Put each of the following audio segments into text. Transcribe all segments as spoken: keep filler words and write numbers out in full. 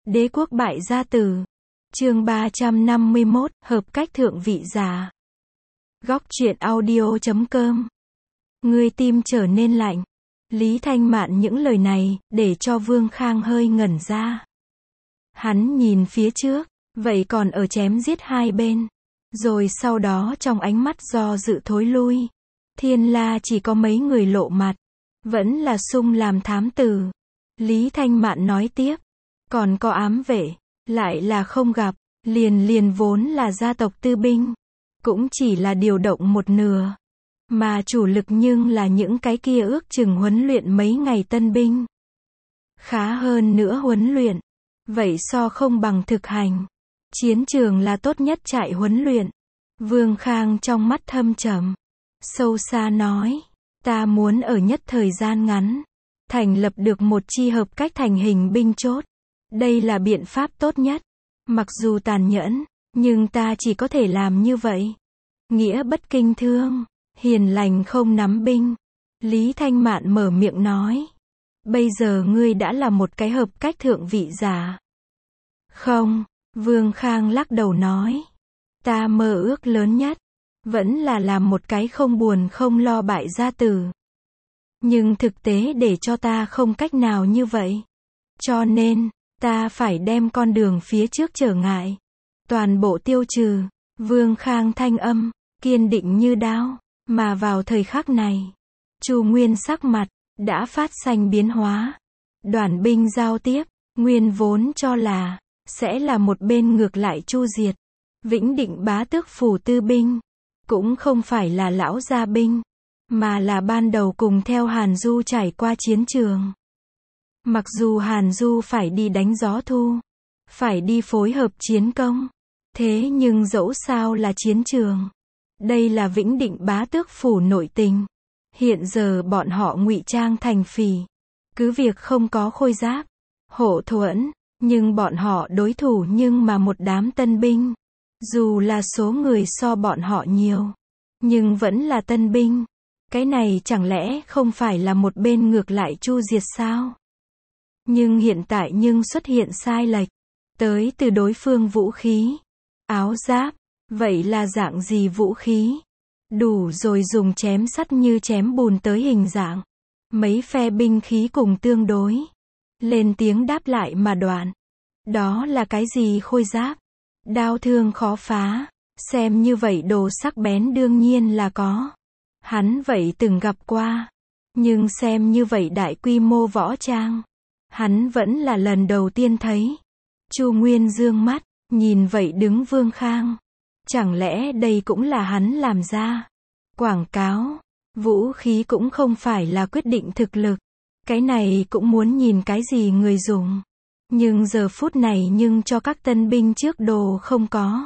Đế quốc bại gia tử. Chương ba trăm năm mươi mốt, hợp cách thượng vị giả. Góc truyện audio chấm com. Người tim trở nên lạnh. Lý Thanh Mạn những lời này, để cho Vương Khang hơi ngẩn ra. Hắn nhìn phía trước, vậy còn ở chém giết hai bên. Rồi sau đó trong ánh mắt do dự thối lui. Thiên La chỉ có mấy người lộ mặt. Vẫn là sung làm thám tử. Lý Thanh Mạn nói tiếp. Còn có ám vệ, lại là không gặp, liền liền vốn là gia tộc tư binh. Cũng chỉ là điều động một nửa. Mà chủ lực nhưng là những cái kia ước chừng huấn luyện mấy ngày tân binh. Khá hơn nữa huấn luyện. Vậy so không bằng thực hành. Chiến trường là tốt nhất trại huấn luyện. Vương Khang trong mắt thâm trầm. Sâu xa nói. Ta muốn ở nhất thời gian ngắn. Thành lập được một chi hợp cách thành hình binh chốt. Đây là biện pháp tốt nhất. Mặc dù tàn nhẫn, nhưng ta chỉ có thể làm như vậy. Nghĩa bất kinh thương, hiền lành không nắm binh. Lý Thanh Mạn mở miệng nói. Bây giờ ngươi đã là một cái hợp cách thượng vị giả. Không, Vương Khang lắc đầu nói. Ta mơ ước lớn nhất, vẫn là làm một cái không buồn không lo bại gia tử. Nhưng thực tế để cho ta không cách nào như vậy. Cho nên, ta phải đem con đường phía trước trở ngại. Toàn bộ tiêu trừ. Vương Khang thanh âm, kiên định như đao. Mà vào thời khắc này, Chu Nguyên sắc mặt, đã phát sinh biến hóa. Đoàn binh giao tiếp, nguyên vốn cho là, sẽ là một bên ngược lại chu diệt. Vĩnh Định bá tước phủ tư binh, cũng không phải là lão gia binh, mà là ban đầu cùng theo Hàn Du trải qua chiến trường. Mặc dù Hàn Du phải đi đánh gió thu, phải đi phối hợp chiến công, thế nhưng dẫu sao là chiến trường. Đây là Vĩnh Định bá tước phủ nội tình. Hiện giờ bọn họ ngụy trang thành phỉ. Cứ việc không có khôi giáp, hộ thuẫn, nhưng bọn họ đối thủ nhưng mà một đám tân binh. Dù là số người so bọn họ nhiều, nhưng vẫn là tân binh. Cái này chẳng lẽ không phải là một bên ngược lại chu diệt sao? Nhưng hiện tại nhưng xuất hiện sai lệch. Tới từ đối phương vũ khí, áo giáp. Vậy là dạng gì vũ khí? Đủ rồi dùng chém sắt như chém bùn tới hình dạng. Mấy phe binh khí cùng tương đối. Lên tiếng đáp lại mà đoạn. Đó là cái gì khôi giáp? Đao thương khó phá. Xem như vậy đồ sắc bén đương nhiên là có. Hắn vậy từng gặp qua. Nhưng xem như vậy đại quy mô võ trang. Hắn vẫn là lần đầu tiên thấy. Chu Nguyên dương mắt, nhìn vậy đứng Vương Khang. Chẳng lẽ đây cũng là hắn làm ra? Quảng cáo, vũ khí cũng không phải là quyết định thực lực. Cái này cũng muốn nhìn cái gì người dùng. Nhưng giờ phút này nhưng cho các tân binh trước đồ không có.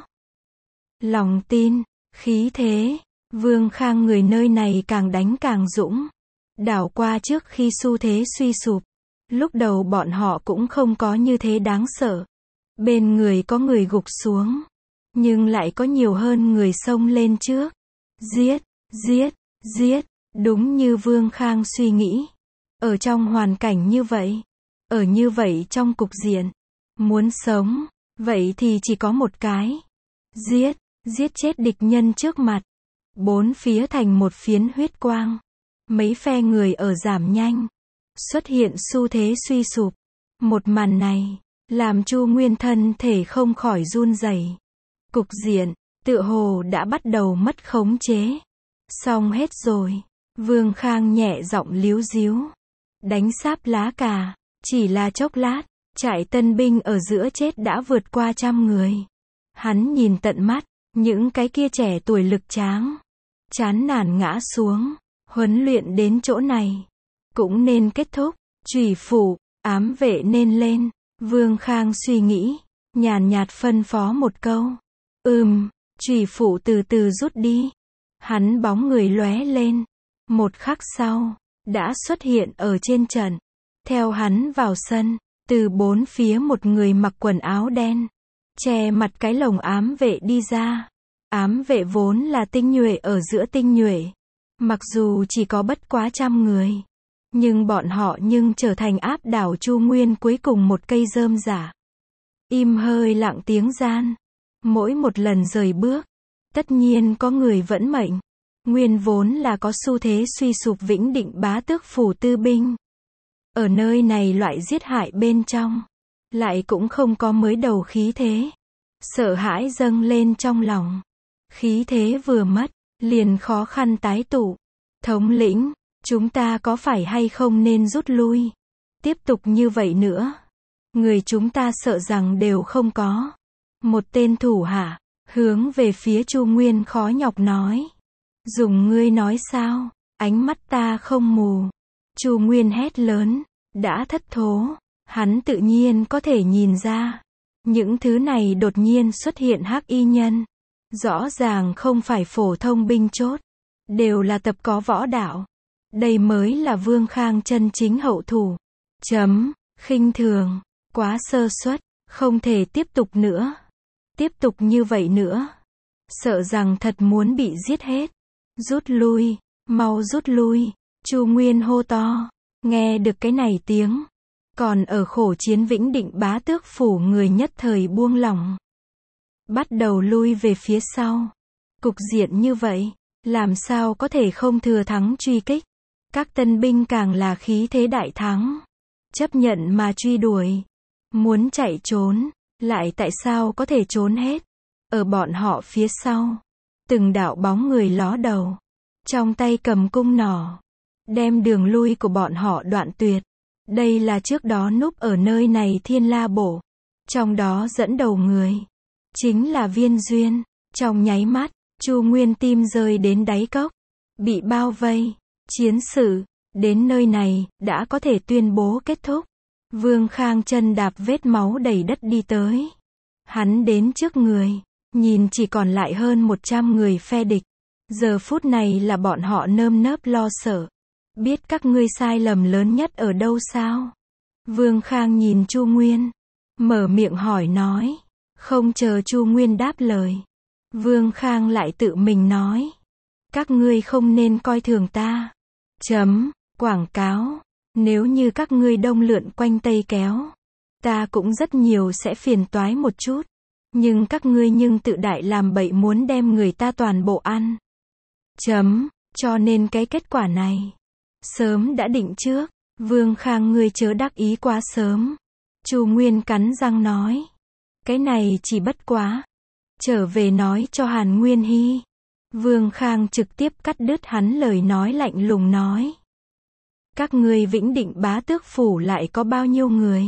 Lòng tin, khí thế, Vương Khang người nơi này càng đánh càng dũng. Đảo qua trước khi xu thế suy sụp. Lúc đầu bọn họ cũng không có như thế đáng sợ. Bên người có người gục xuống. Nhưng lại có nhiều hơn người xông lên trước. Giết, giết, giết. Đúng như Vương Khang suy nghĩ. Ở trong hoàn cảnh như vậy. Ở như vậy trong cục diện. Muốn sống. Vậy thì chỉ có một cái. Giết, giết chết địch nhân trước mặt. Bốn phía thành một phiến huyết quang. Mấy phe người ở giảm nhanh. Xuất hiện xu thế suy sụp. Một màn này, làm Chu Nguyên thân thể không khỏi run rẩy. Cục diện, tựa hồ đã bắt đầu mất khống chế. Xong hết rồi. Vương Khang nhẹ giọng líu díu. Đánh sáp lá cà. Chỉ là chốc lát, trại tân binh ở giữa chết đã vượt qua trăm người. Hắn nhìn tận mắt, những cái kia trẻ tuổi lực tráng. Chán nản ngã xuống. Huấn luyện đến chỗ này. Cũng nên kết thúc. Chủy phủ, ám vệ nên lên. Vương Khang suy nghĩ. Nhàn nhạt phân phó một câu. Ừm, chủy phủ từ từ rút đi. Hắn bóng người lóe lên. Một khắc sau, đã xuất hiện ở trên trận. Theo hắn vào sân, từ bốn phía một người mặc quần áo đen. Che mặt cái lồng ám vệ đi ra. Ám vệ vốn là tinh nhuệ ở giữa tinh nhuệ. Mặc dù chỉ có bất quá trăm người. Nhưng bọn họ nhưng trở thành áp đảo Chu Nguyên cuối cùng một cây rơm giả. Im hơi lặng tiếng gian. Mỗi một lần rời bước, tất nhiên có người vẫn mệnh. Nguyên vốn là có xu thế suy sụp Vĩnh Định Bá Tước phủ tư binh. Ở nơi này loại giết hại bên trong, lại cũng không có mới đầu khí thế. Sợ hãi dâng lên trong lòng. Khí thế vừa mất, liền khó khăn tái tụ. Thống lĩnh, chúng ta có phải hay không nên rút lui? Tiếp tục như vậy nữa, người chúng ta sợ rằng đều không có. Một tên thủ hạ, hướng về phía Chu Nguyên khó nhọc nói. Dùng ngươi nói sao? Ánh mắt ta không mù. Chu Nguyên hét lớn, đã thất thố. Hắn tự nhiên có thể nhìn ra. Những thứ này đột nhiên xuất hiện hắc y nhân. Rõ ràng không phải phổ thông binh chốt. Đều là tập có võ đạo. Đây mới là Vương Khang chân chính hậu thủ. Chấm, khinh thường, quá sơ suất, không thể tiếp tục nữa. Tiếp tục như vậy nữa, sợ rằng thật muốn bị giết hết. Rút lui, mau rút lui. Chu Nguyên hô to. Nghe được cái này tiếng, còn ở khổ chiến Vĩnh Định Bá Tước phủ người nhất thời buông lỏng, bắt đầu lui về phía sau. Cục diện như vậy, làm sao có thể không thừa thắng truy kích. Các tân binh càng là khí thế đại thắng, chấp nhận mà truy đuổi. Muốn chạy trốn, lại tại sao có thể trốn hết. Ở bọn họ phía sau, từng đạo bóng người ló đầu, trong tay cầm cung nỏ, đem đường lui của bọn họ đoạn tuyệt. Đây là trước đó núp ở nơi này Thiên La Bổ. Trong đó dẫn đầu người, chính là Viên Duyên. Trong nháy mắt, Chu Nguyên tim rơi đến đáy cốc. Bị bao vây, chiến sự, đến nơi này, đã có thể tuyên bố kết thúc. Vương Khang chân đạp vết máu đầy đất đi tới. Hắn đến trước người, nhìn chỉ còn lại hơn một trăm người phe địch. Giờ phút này là bọn họ nơm nớp lo sợ. Biết các ngươi sai lầm lớn nhất ở đâu sao? Vương Khang nhìn Chu Nguyên, mở miệng hỏi nói. Không chờ Chu Nguyên đáp lời, Vương Khang lại tự mình nói. Các ngươi không nên coi thường ta. Chấm, quảng cáo. Nếu như các ngươi đông lượn quanh Tây kéo, ta cũng rất nhiều sẽ phiền toái một chút. Nhưng các ngươi nhưng tự đại làm bậy muốn đem người ta toàn bộ ăn. Chấm, cho nên cái kết quả này sớm đã định trước. Vương Khang ngươi chớ đắc ý quá sớm. Chu Nguyên cắn răng nói. Cái này chỉ bất quá. Trở về nói cho Hàn Nguyên Hy. Vương Khang trực tiếp cắt đứt hắn lời nói lạnh lùng nói. Các ngươi Vĩnh Định Bá Tước phủ lại có bao nhiêu người?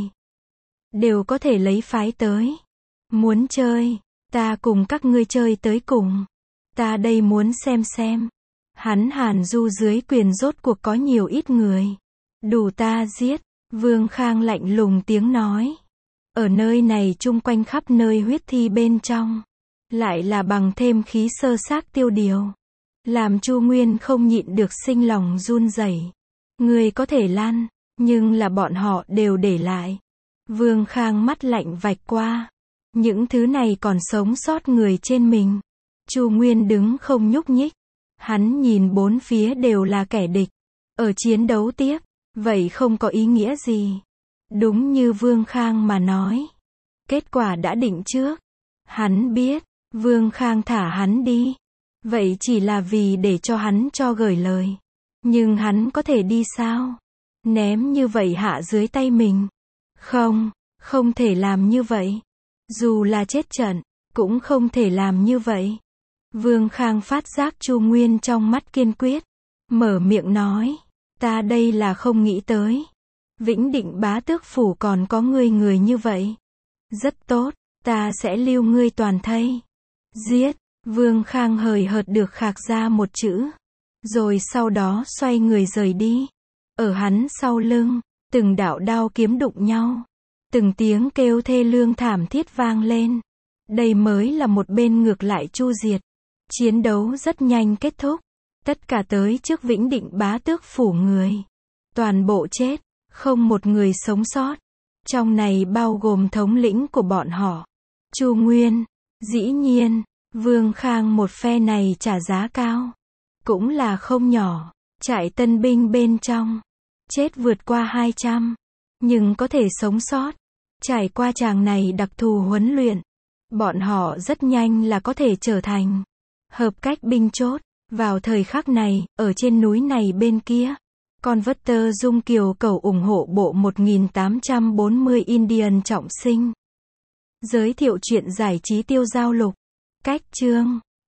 Đều có thể lấy phái tới. Muốn chơi, ta cùng các ngươi chơi tới cùng. Ta đây muốn xem xem. Hắn Hàn Du dưới quyền rốt cuộc có nhiều ít người. Đủ ta giết. Vương Khang lạnh lùng tiếng nói. Ở nơi này chung quanh khắp nơi huyết thi bên trong. Lại là bằng thêm khí sơ xác tiêu điều. Làm Chu Nguyên không nhịn được sinh lòng run rẩy. Người có thể lan, nhưng là bọn họ đều để lại. Vương Khang mắt lạnh vạch qua. Những thứ này còn sống sót người trên mình. Chu Nguyên đứng không nhúc nhích. Hắn nhìn bốn phía đều là kẻ địch. Ở chiến đấu tiếp, vậy không có ý nghĩa gì. Đúng như Vương Khang mà nói. Kết quả đã định trước. Hắn biết, Vương Khang thả hắn đi. Vậy chỉ là vì để cho hắn cho gửi lời. Nhưng hắn có thể đi sao? Ném như vậy hạ dưới tay mình. Không, không thể làm như vậy. Dù là chết trận, cũng không thể làm như vậy. Vương Khang phát giác Chu Nguyên trong mắt kiên quyết. Mở miệng nói. Ta đây là không nghĩ tới. Vĩnh Định Bá Tước phủ còn có người người như vậy. Rất tốt, ta sẽ lưu ngươi toàn thây. Giết. Vương Khang hời hợt được khạc ra một chữ. Rồi sau đó xoay người rời đi. Ở hắn sau lưng, từng đạo đao kiếm đụng nhau. Từng tiếng kêu thê lương thảm thiết vang lên. Đây mới là một bên ngược lại chu diệt. Chiến đấu rất nhanh kết thúc. Tất cả tới trước Vĩnh Định Bá Tước phủ người. Toàn bộ chết, không một người sống sót. Trong này bao gồm thống lĩnh của bọn họ. Chu Nguyên. Dĩ nhiên, Vương Khang một phe này trả giá cao. Cũng là không nhỏ. Trại tân binh bên trong. Chết vượt qua hai trăm. Nhưng có thể sống sót. Trải qua chàng này đặc thù huấn luyện, bọn họ rất nhanh là có thể trở thành hợp cách binh chốt. Vào thời khắc này, ở trên núi này bên kia, Converter Dung Kiều cầu ủng hộ bộ một nghìn tám trăm bốn mươi Indian trọng sinh. Giới thiệu truyện giải trí tiêu giao lục. Cách chương